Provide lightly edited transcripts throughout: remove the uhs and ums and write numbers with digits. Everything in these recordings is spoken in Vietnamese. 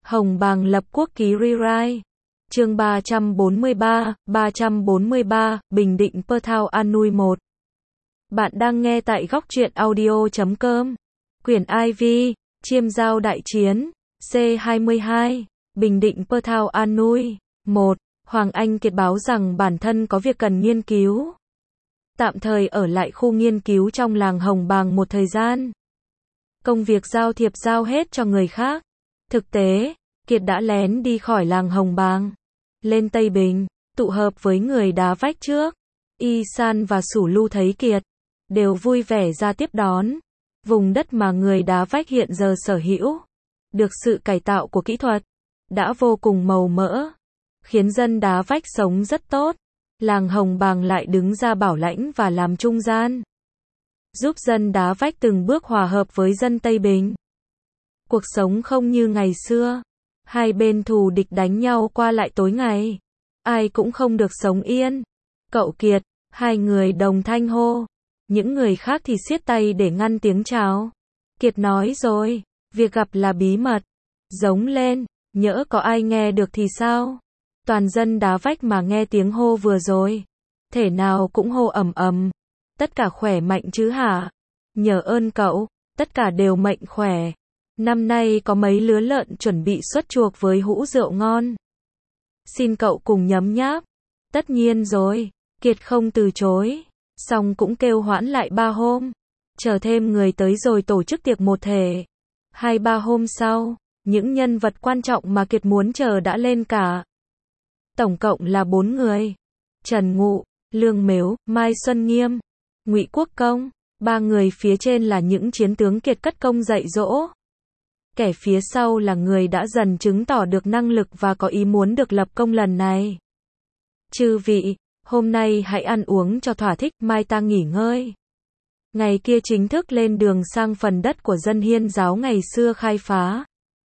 Hồng Bàng lập quốc ký rewrite. Chương 343, Bình Định Perthao Anui 1. Bạn đang nghe tại góc truyện audio.com. Quyển IV, Chiêm Giao Đại Chiến, C22, Bình Định Perthao Anui 1. Hoàng Anh Kiệt báo rằng bản thân có việc cần nghiên cứu. Tạm thời ở lại khu nghiên cứu trong làng Hồng Bàng một thời gian. Công việc giao thiệp giao hết cho người khác. Thực tế, Kiệt đã lén đi khỏi làng Hồng Bàng, lên Tây Bình, tụ hợp với người đá vách trước. Y San và Sủ Lu thấy Kiệt, đều vui vẻ ra tiếp đón. Vùng đất mà người đá vách hiện giờ sở hữu, được sự cải tạo của kỹ thuật, đã vô cùng màu mỡ, khiến dân đá vách sống rất tốt. Làng Hồng Bàng lại đứng ra bảo lãnh và làm trung gian, giúp dân đá vách từng bước hòa hợp với dân Tây Bình. Cuộc sống không như ngày xưa, hai bên thù địch đánh nhau qua lại tối ngày, ai cũng không được sống yên. Cậu Kiệt, hai người đồng thanh hô, những người khác thì siết tay để ngăn tiếng chào. Kiệt nói rồi, việc gặp là bí mật. Giống lên, nhỡ có ai nghe được thì sao? Toàn dân đá vách mà nghe tiếng hô vừa rồi, thể nào cũng hô ầm ầm. Tất cả khỏe mạnh chứ hả? Nhờ ơn cậu, tất cả đều mạnh khỏe. Năm nay có mấy lứa lợn chuẩn bị xuất chuộc với hũ rượu ngon. Xin cậu cùng nhấm nháp. Tất nhiên rồi, Kiệt không từ chối. Xong cũng kêu hoãn lại 3 hôm. Chờ thêm người tới rồi tổ chức tiệc một thể. 2-3 hôm sau, những nhân vật quan trọng mà Kiệt muốn chờ đã lên cả. Tổng cộng là 4 người. Trần Ngụ, Lương Mếu, Mai Xuân Nghiêm, Ngụy Quốc Công. 3 người phía trên là những chiến tướng Kiệt cất công dạy dỗ. Kẻ phía sau là người đã dần chứng tỏ được năng lực và có ý muốn được lập công lần này. Chư vị, hôm nay hãy ăn uống cho thỏa thích, mai ta nghỉ ngơi. Ngày kia chính thức lên đường sang phần đất của dân Hiên giáo ngày xưa khai phá.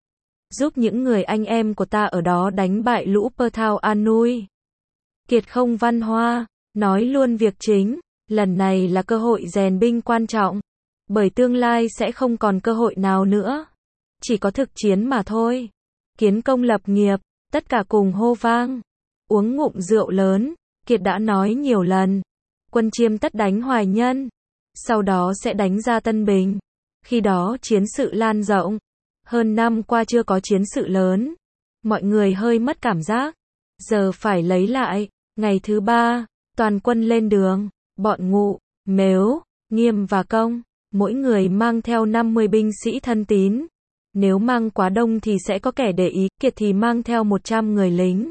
Giúp những người anh em của ta ở đó đánh bại lũ Perthao Anui. Kiệt không văn hoa, nói luôn việc chính, lần này là cơ hội rèn binh quan trọng. Bởi tương lai sẽ không còn cơ hội nào nữa. Chỉ có thực chiến mà thôi. Kiến công lập nghiệp, tất cả cùng hô vang. Uống ngụm rượu lớn, Kiệt đã nói nhiều lần. Quân Chiêm tất đánh Hoài Nhân. Sau đó sẽ đánh ra Tân Bình. Khi đó chiến sự lan rộng. Hơn năm qua chưa có chiến sự lớn. Mọi người hơi mất cảm giác. Giờ phải lấy lại. Ngày thứ 3, toàn quân lên đường. Bọn Ngụ, Mếu, Nghiêm và Công, mỗi người mang theo 50 binh sĩ thân tín. Nếu mang quá đông thì sẽ có kẻ để ý. Kiệt thì mang theo 100 người lính.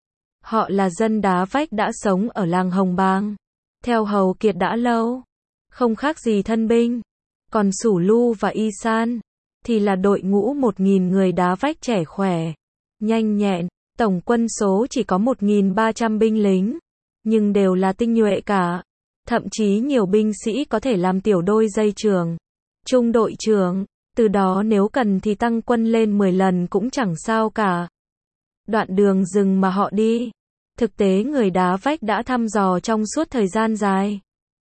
Họ là dân đá vách đã sống ở làng Hồng Bàng. Theo hầu Kiệt đã lâu. Không khác gì thân binh. Còn Sủ Lu và Y San thì là đội ngũ 1.000 người đá vách trẻ khỏe, nhanh nhẹn. Tổng quân số chỉ có 1.300 binh lính. Nhưng đều là tinh nhuệ cả. Thậm chí nhiều binh sĩ có thể làm tiểu đôi dây trưởng, trung đội trưởng. Từ đó nếu cần thì tăng quân lên 10 lần cũng chẳng sao cả. Đoạn đường rừng mà họ đi, thực tế người đá vách đã thăm dò trong suốt thời gian dài.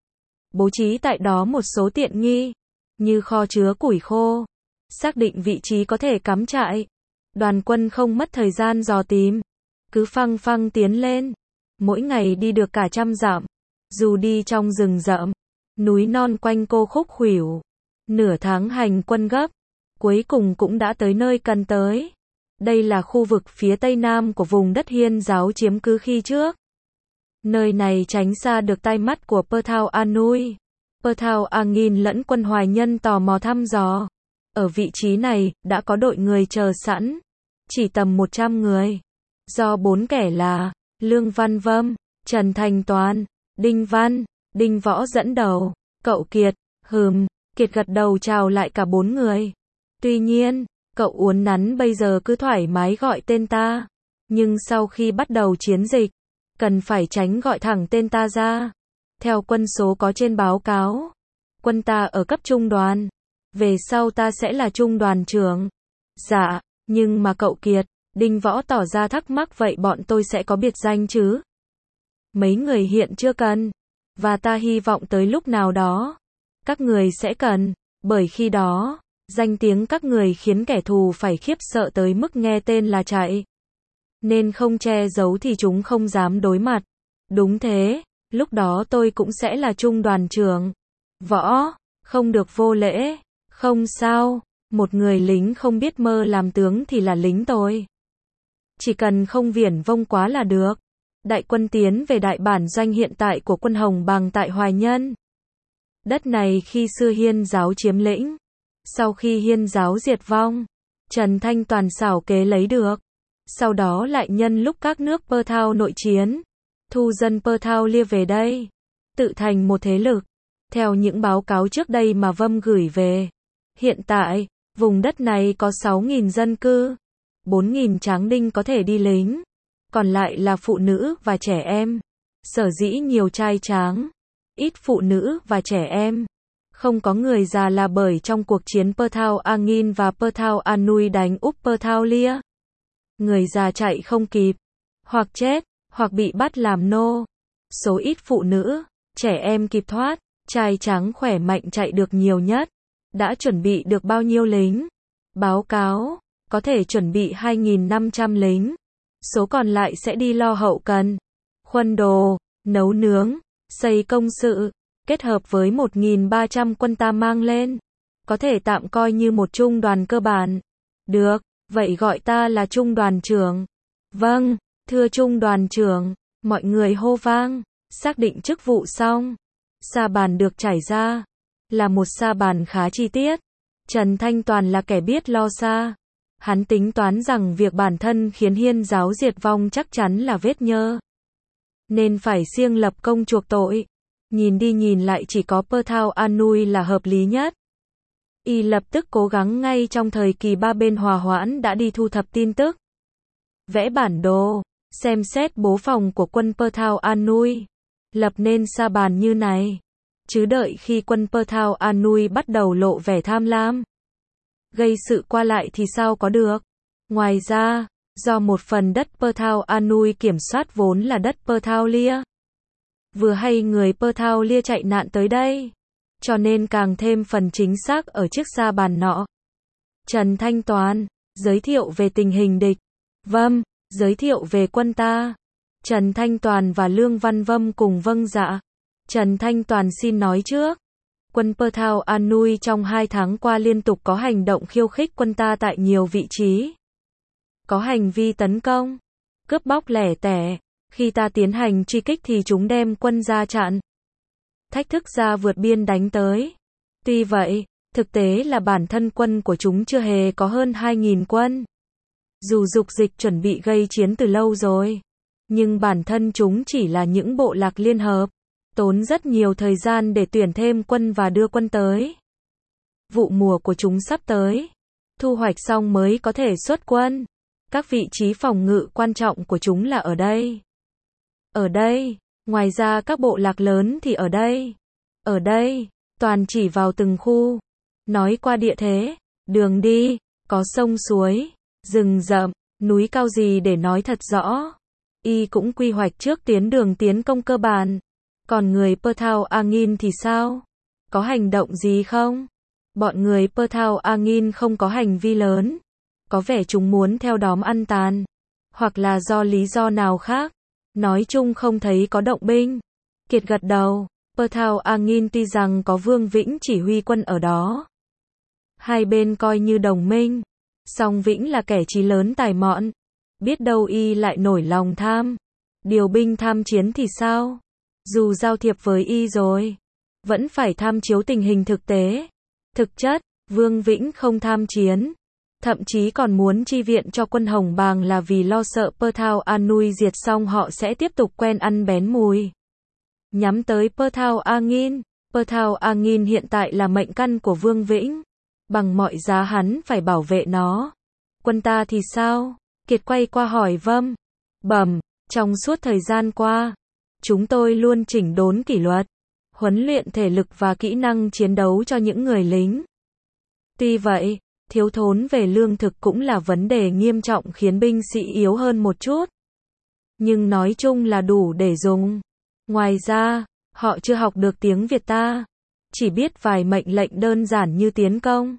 Bố trí tại đó một số tiện nghi, như kho chứa củi khô, xác định vị trí có thể cắm trại. Đoàn quân không mất thời gian dò tìm, cứ phăng phăng tiến lên. Mỗi ngày đi được cả 100 dặm, dù đi trong rừng rậm, núi non quanh cô khúc khuỷu. Nửa tháng hành quân gấp, cuối cùng cũng đã tới nơi cần tới. Đây là khu vực phía tây nam của vùng đất Hiên giáo chiếm cứ khi trước. Nơi này tránh xa được tai mắt của Perthao Anui. Perthao Angin lẫn quân Hoài Nhân tò mò thăm dò. Ở vị trí này, đã có đội người chờ sẵn. Chỉ tầm 100 người. Do 4 kẻ là Lương Văn Vâm, Trần Thành Toàn, Đinh Văn, Đinh Võ dẫn đầu. Cậu Kiệt, Kiệt gật đầu chào lại cả 4 người. Tuy nhiên, cậu uốn nắn bây giờ cứ thoải mái gọi tên ta. Nhưng sau khi bắt đầu chiến dịch, cần phải tránh gọi thẳng tên ta ra. Theo quân số có trên báo cáo, quân ta ở cấp trung đoàn. Về sau ta sẽ là trung đoàn trưởng. Dạ, nhưng mà cậu Kiệt, Đinh Võ tỏ ra thắc mắc, vậy bọn tôi sẽ có biệt danh chứ? Mấy người hiện chưa cần. Và ta hy vọng tới lúc nào đó các người sẽ cần, bởi khi đó Danh tiếng các người khiến kẻ thù phải khiếp sợ tới mức nghe tên là chạy. Nên không che giấu thì chúng không dám đối mặt. Đúng thế, lúc đó tôi cũng sẽ là trung đoàn trưởng. Võ, không được vô lễ. Không sao, một người lính không biết mơ làm tướng thì là lính tôi. Chỉ cần không viển vông quá là được. Đại quân tiến về đại bản doanh hiện tại của quân Hồng Bàng tại Hoài Nhân. Đất này khi xưa Hiên giáo chiếm lĩnh. Sau khi Hiên giáo diệt vong, Trần Thanh Toàn xảo kế lấy được. Sau đó lại nhân lúc các nước Pơ Thao nội chiến, thu dân Pơ Thao Lia về đây, tự thành một thế lực. Theo những báo cáo trước đây mà Vâm gửi về, hiện tại, vùng đất này có 6.000 dân cư, 4.000 tráng đinh có thể đi lính, còn lại là phụ nữ và trẻ em. Sở dĩ nhiều trai tráng, ít phụ nữ và trẻ em, không có người già là bởi trong cuộc chiến Pơ Thao Angin và Pơ Thao Anui đánh úp Pơ Thao Lia. Người già chạy không kịp, hoặc chết, hoặc bị bắt làm nô. Số ít phụ nữ, trẻ em kịp thoát, trai tráng khỏe mạnh chạy được nhiều nhất. Đã chuẩn bị được bao nhiêu lính? Báo cáo, có thể chuẩn bị 2.500 lính. Số còn lại sẽ đi lo hậu cần, khuân đồ, nấu nướng, xây công sự, kết hợp với 1.300 quân ta mang lên. Có thể tạm coi như một trung đoàn cơ bản. Được, vậy gọi ta là trung đoàn trưởng. Vâng, thưa trung đoàn trưởng, mọi người hô vang. Xác định chức vụ xong, sa bàn được trải ra, là một sa bàn khá chi tiết. Trần Thanh Toàn là kẻ biết lo xa. Hắn tính toán rằng việc bản thân khiến Hiên giáo diệt vong chắc chắn là vết nhơ, nên phải siêng lập công chuộc tội. Nhìn đi nhìn lại chỉ có Pơ Thao Anui là hợp lý nhất. Y lập tức cố gắng ngay trong thời kỳ ba bên hòa hoãn đã đi thu thập tin tức, vẽ bản đồ, xem xét bố phòng của quân Pơ Thao Anui, lập nên sa bàn như này. Chứ đợi khi quân Pơ Thao Anui bắt đầu lộ vẻ tham lam, gây sự qua lại thì sao có được. Ngoài ra, do một phần đất Pơ Thao Anui kiểm soát vốn là đất Pơ Thao Lia, vừa hay người Pơ Thao Lia chạy nạn tới đây, cho nên càng thêm phần chính xác ở chiếc sa bàn nọ. Trần Thanh Toàn, giới thiệu về tình hình địch. Vâng, giới thiệu về quân ta. Trần Thanh Toàn và Lương Văn Vâm cùng vâng dạ. Trần Thanh Toàn xin nói trước. Quân Pơ Thao Anui trong 2 tháng qua liên tục có hành động khiêu khích quân ta tại nhiều vị trí. Có hành vi tấn công, cướp bóc lẻ tẻ. Khi ta tiến hành truy kích thì chúng đem quân ra chặn, thách thức ra vượt biên đánh tới. Tuy vậy, thực tế là bản thân quân của chúng chưa hề có hơn 2.000 quân. Dù dục dịch chuẩn bị gây chiến từ lâu rồi, nhưng bản thân chúng chỉ là những bộ lạc liên hợp, tốn rất nhiều thời gian để tuyển thêm quân và đưa quân tới. Vụ mùa của chúng sắp tới, thu hoạch xong mới có thể xuất quân. Các vị trí phòng ngự quan trọng của chúng là ở đây. Ở đây, ngoài ra các bộ lạc lớn thì ở đây. Ở đây, toàn chỉ vào từng khu. Nói qua địa thế, đường đi, có sông suối, rừng rậm, núi cao gì để nói thật rõ. Y cũng quy hoạch trước tuyến đường tiến công cơ bản. Còn người Pơ Thao Angin thì sao? Có hành động gì không? Bọn người Pơ Thao Angin không có hành vi lớn. Có vẻ chúng muốn theo đóm ăn tàn. Hoặc là do lý do nào khác. Nói chung không thấy có động binh. Kiệt gật đầu. Pơ Thao Angin tuy rằng có Vương Vĩnh chỉ huy quân ở đó, hai bên coi như đồng minh, song Vĩnh là kẻ trí lớn tài mọn. Biết đâu y lại nổi lòng tham. Điều binh tham chiến thì sao? Dù giao thiệp với y rồi, vẫn phải tham chiếu tình hình thực tế. Thực chất, Vương Vĩnh không tham chiến, thậm chí còn muốn chi viện cho quân Hồng Bàng là vì lo sợ Pơ Thao Anui diệt xong họ sẽ tiếp tục quen ăn bén mùi. Nhắm tới Pơ Thao Angin. Pơ Thao Angin hiện tại là mệnh căn của Vương Vĩnh. Bằng mọi giá hắn phải bảo vệ nó. Quân ta thì sao? Kiệt quay qua hỏi Vâm. Bẩm, trong suốt thời gian qua, chúng tôi luôn chỉnh đốn kỷ luật, huấn luyện thể lực và kỹ năng chiến đấu cho những người lính. Tuy vậy, thiếu thốn về lương thực cũng là vấn đề nghiêm trọng khiến binh sĩ yếu hơn một chút. Nhưng nói chung là đủ để dùng. Ngoài ra, họ chưa học được tiếng Việt ta, chỉ biết vài mệnh lệnh đơn giản như tiến công,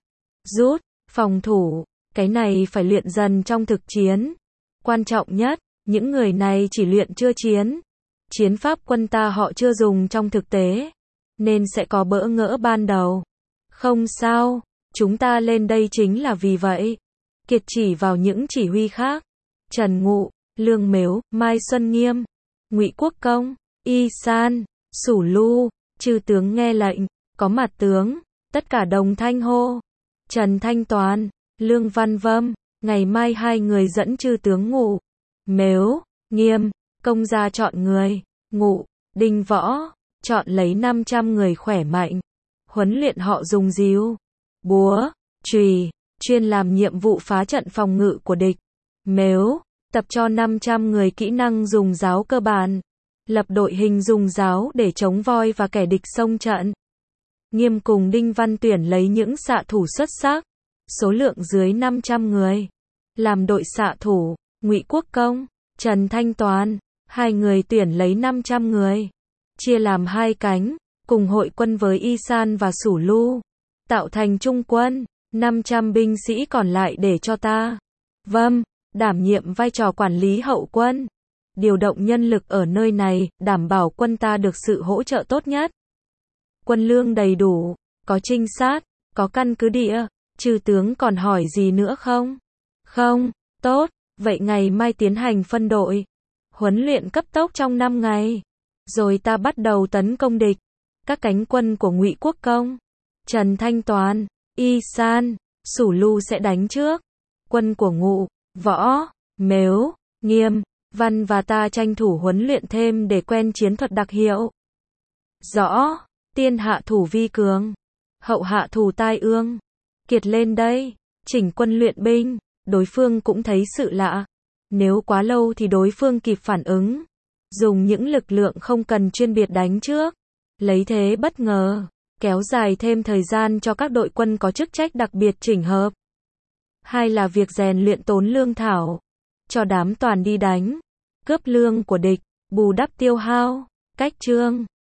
rút, phòng thủ, cái này phải luyện dần trong thực chiến. Quan trọng nhất, những người này chỉ luyện chưa chiến. Chiến pháp quân ta họ chưa dùng trong thực tế, nên sẽ có bỡ ngỡ ban đầu. Không sao, chúng ta lên đây chính là vì vậy. Kiệt chỉ vào những chỉ huy khác. Trần Ngụ, Lương Mếu, Mai Xuân Nghiêm, Ngụy Quốc Công, Y San, Sủ Lu, chư tướng nghe lệnh, có mặt tướng, tất cả đồng thanh hô. Trần Thanh Toàn, Lương Văn Vâm, ngày mai hai người dẫn chư tướng Ngụ, Mếu, Nghiêm, Công ra chọn người, Ngụ, Đinh Võ, chọn lấy 500 người khỏe mạnh, huấn luyện họ dùng dìu, búa, chùy, chuyên làm nhiệm vụ phá trận phòng ngự của địch. Mếu, tập cho 500 người kỹ năng dùng giáo cơ bản, lập đội hình dùng giáo để chống voi và kẻ địch xông trận. Nghiêm cùng Đinh Văn tuyển lấy những xạ thủ xuất sắc, số lượng dưới 500 người, làm đội xạ thủ. Ngụy Quốc Công, Trần Thanh Toàn, hai người tuyển lấy 500 người, chia làm hai cánh, cùng hội quân với Y San và Sủ Lu, tạo thành trung quân. 500 binh sĩ còn lại để cho ta, Vâm, đảm nhiệm vai trò quản lý hậu quân, điều động nhân lực ở nơi này, đảm bảo quân ta được sự hỗ trợ tốt nhất. Quân lương đầy đủ, có trinh sát, có căn cứ địa. Chư tướng còn hỏi gì nữa không? Không, tốt, vậy ngày mai tiến hành phân đội, huấn luyện cấp tốc trong 5 ngày, rồi ta bắt đầu tấn công địch. Các cánh quân của Ngụy Quốc Công, Trần Thanh Toàn, Y San, Sủ Lu sẽ đánh trước. Quân của Ngụ, Võ, Mếu, Nghiêm, Văn và ta tranh thủ huấn luyện thêm để quen chiến thuật đặc hiệu. Rõ, tiên hạ thủ vi cường, hậu hạ thủ tai ương. Kiệt lên đây, chỉnh quân luyện binh, đối phương cũng thấy sự lạ. Nếu quá lâu thì đối phương kịp phản ứng. Dùng những lực lượng không cần chuyên biệt đánh trước. Lấy thế bất ngờ, kéo dài thêm thời gian cho các đội quân có chức trách đặc biệt chỉnh hợp. Hai là việc rèn luyện tốn lương thảo, cho đám toàn đi đánh, cướp lương của địch, bù đắp tiêu hao. Cách chương